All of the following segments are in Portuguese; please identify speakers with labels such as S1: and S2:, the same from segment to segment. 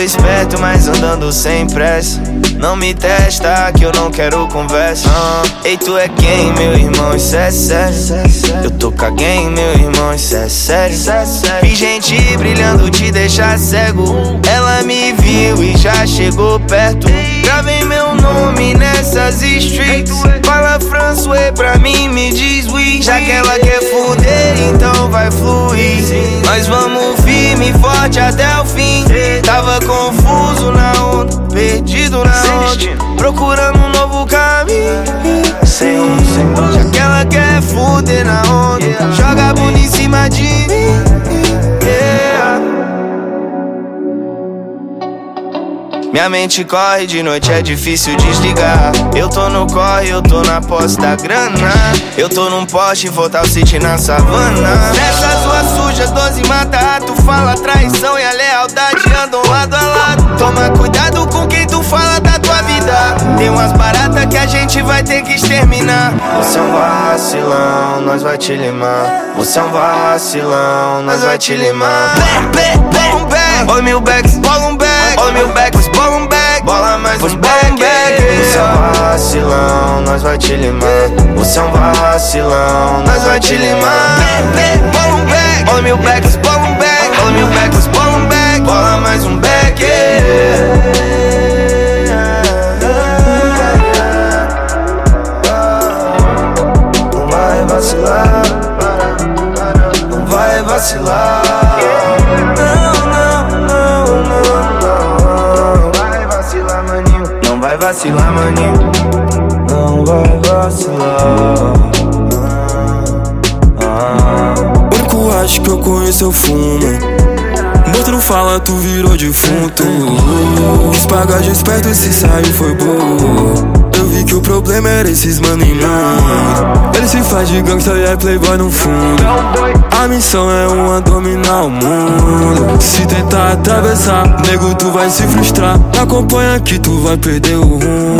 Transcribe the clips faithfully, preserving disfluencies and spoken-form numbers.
S1: esperto, mas andando sem pressa. Não me testa que eu não quero conversa. uh. Ei, tu é quem, meu irmão? Isso é sério. Eu tô caguém, meu irmão, isso é sério. Vi gente brilhando, te deixar cego. Ela me viu e já chegou perto. Gravei meu nome nessas streets. Fala François pra mim, me diz oui. Já que ela quer fuder, então vai fluir. Nós vamos firme e forte até o fim. Tava confuso na onda, perdido na onda, procurando um novo caminho. Sem rumo, sem rumo. Já que ela quer fuder na onda, joga a bunda em cima de mim. Yeah. Minha mente corre, de noite é difícil desligar. Eu tô no corre, eu tô na posse da grana. Eu tô num poste, Total City na savana. Nessas ruas sujas, doze mata, tu fala traição e a lealdade andam lado a lado. Toma cuidado com quem tu fala da tua vida. Tem umas baratas que a gente vai ter que exterminar. Você é um vacilão, nós vai te limar. Você é um vacilão, nós vai te limar. Back, back, bola um back, oi mil backs, bola um back, oi mil backs, bola um back, bola mais um back. Você é um vacilão, nós vai te limar. Você é um vacilão, nós vai te limar. Bola um back, oi mil backs, bola um back, oi mil backs, bola um back, bola mais um back. Não vai vacilar, não vai vacilar. Não vai vacilar, maninho. Não vai vacilar. ah, ah.
S2: Único acho que eu conheço eu fumo. Outro não fala, tu virou defunto. Os pagos esperto, se saiu foi boa. Eu vi que o problema era esses mano e mano. Ele se faz de gangsta e é playboy no fundo. A missão é uma dominar o mundo. Se tentar atravessar, nego, tu vai se frustrar. Me acompanha que tu vai perder o rumo.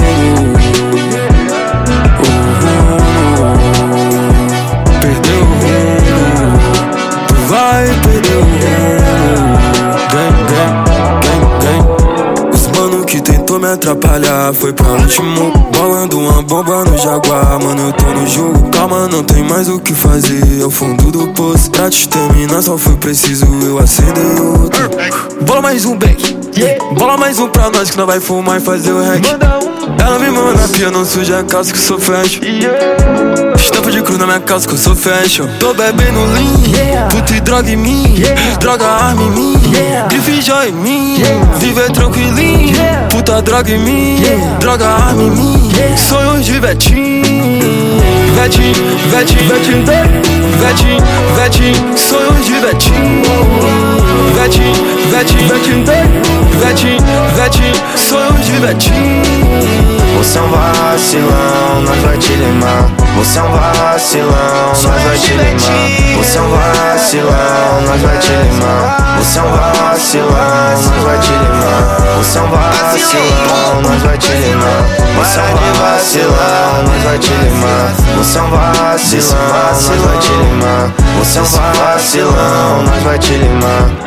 S2: O rumo. Perdeu o rumo. Tu vai perder o rumo. Gang, gang, gang, gang. Os mano que tentou me atrapalhar foi pra último. Bolando uma bomba no Jaguar, mano, eu tô no jogo. Calma, não tem mais o que fazer, é o fundo do poço. Pra te terminar só foi preciso eu acender outro. Bola mais um back, yeah. Bola mais um pra nós que nós vai fumar e fazer o hack. Ela me manda na pia, não suja a calça que eu sou fashion. Estampa de cruz na minha calça que eu sou fashion. Tô bebendo lean, yeah. Puta e droga em mim, yeah. Droga, arma em mim, yeah. Grife joia em mim, yeah. Viver tranquilinho, yeah. Puta, droga em mim, yeah. Droga, arma em mim, yeah. Sonhos de Vetinho, Vetinho, Vetinho, Vetinho, Vetinho, Vetinho, sonhos de Vetinho, Vetinho, Vetinho, Vetinho, Vetinho, Vetinho, sonhos de Vetinho.
S1: Você é um vacilão, nós vai te limar. Você é um vacilão, nós vai te limar. Você é um vacilão, nós vai te limar. Você é um vacilão, nós vai te limar. Você é um vacilão, nós vai te limar. Você é um vacilão, nós vai te limar. Você é um vacilão, nós vai te limar. Você é um vacilão, nós vai te limar.